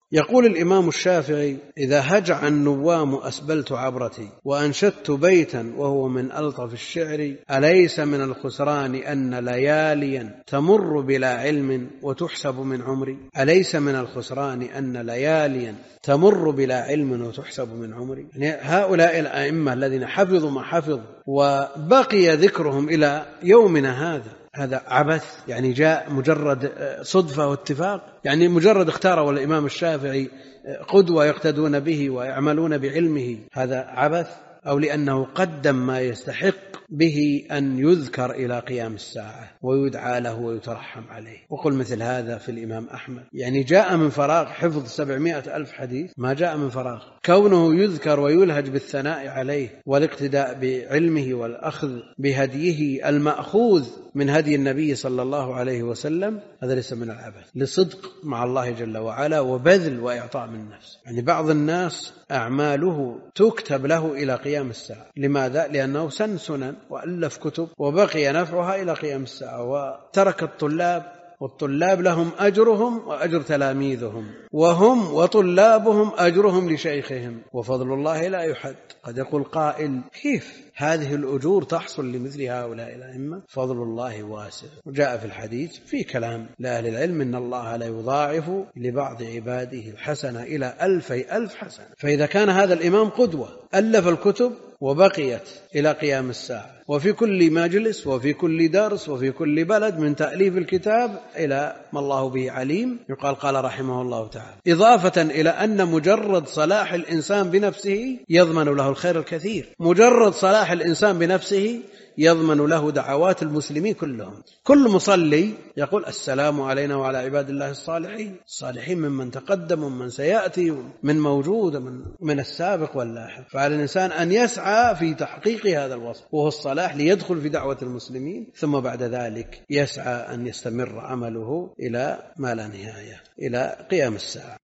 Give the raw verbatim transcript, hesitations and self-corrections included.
يقول الإمام الشافعي: إذا هجع النوام أسبلت عبرتي وأنشدت بيتا وهو من ألطف الشعر، أليس من الخسران أن لياليا تمر بلا علم وتحسب من عمري. أليس من الخسران أن لياليا تمر بلا علم وتحسب من عمري. يعني هؤلاء الأئمة الذين حفظوا ما حفظ وبقي ذكرهم إلى يومنا هذا، هذا عبث؟ يعني جاء مجرد صدفة واتفاق؟ يعني مجرد اختاره الإمام الشافعي قدوة يقتدون به ويعملون بعلمه، هذا عبث؟ أو لأنه قدم ما يستحق به أن يذكر إلى قيام الساعة ويدعى له ويترحم عليه؟ وقل مثل هذا في الإمام أحمد، يعني جاء من فراغ حفظ سبعمائة ألف حديث، ما جاء من فراغ. كونه يذكر ويلهج بالثناء عليه والاقتداء بعلمه والأخذ بهديه المأخوذ من هدي النبي صلى الله عليه وسلم، هذا ليس من العبث، لصدق مع الله جل وعلا وبذل وإعطاء من النفس. يعني بعض الناس أعماله تكتب له إلى قيام الساعة. لماذا؟ لأنه سن سنن وألف كتب وبقي نفعها إلى قيام الساعة، وترك الطلاب، والطلاب لهم أجرهم وأجر تلاميذهم، وهم وطلابهم أجرهم لشيخهم، وفضل الله لا يحد. قد يقول قائل: كيف هذه الأجور تحصل لمثل هؤلاء الأئمة؟ فضل الله واسع. وجاء في الحديث في كلام لأهل العلم: إن الله لا يضاعف لبعض عباده الحسنة إلى ألفي ألف حسنة. فإذا كان هذا الإمام قدوة ألف الكتب وبقيت إلى قيام الساعة، وفي كل مجلس وفي كل درس وفي كل بلد من تأليف الكتاب إلى ما الله به عليم، يقال قال رحمه الله تعالى، إضافة إلى أن مجرد صلاح الإنسان بنفسه يضمن له الخير الكثير. مجرد صلاح الإنسان بنفسه يضمن له دعوات المسلمين كلهم. كل مصلي يقول: السلام علينا وعلى عباد الله الصالحين، الصالحين ممن تقدم ومن سيأتي، من موجود من, من السابق واللاحق. فعلى الإنسان أن يسعى في تحقيق هذا الوصف، وهو الصلاح، ليدخل في دعوة المسلمين، ثم بعد ذلك يسعى أن يستمر عمله إلى ما لا نهاية، إلى قيام الساعة.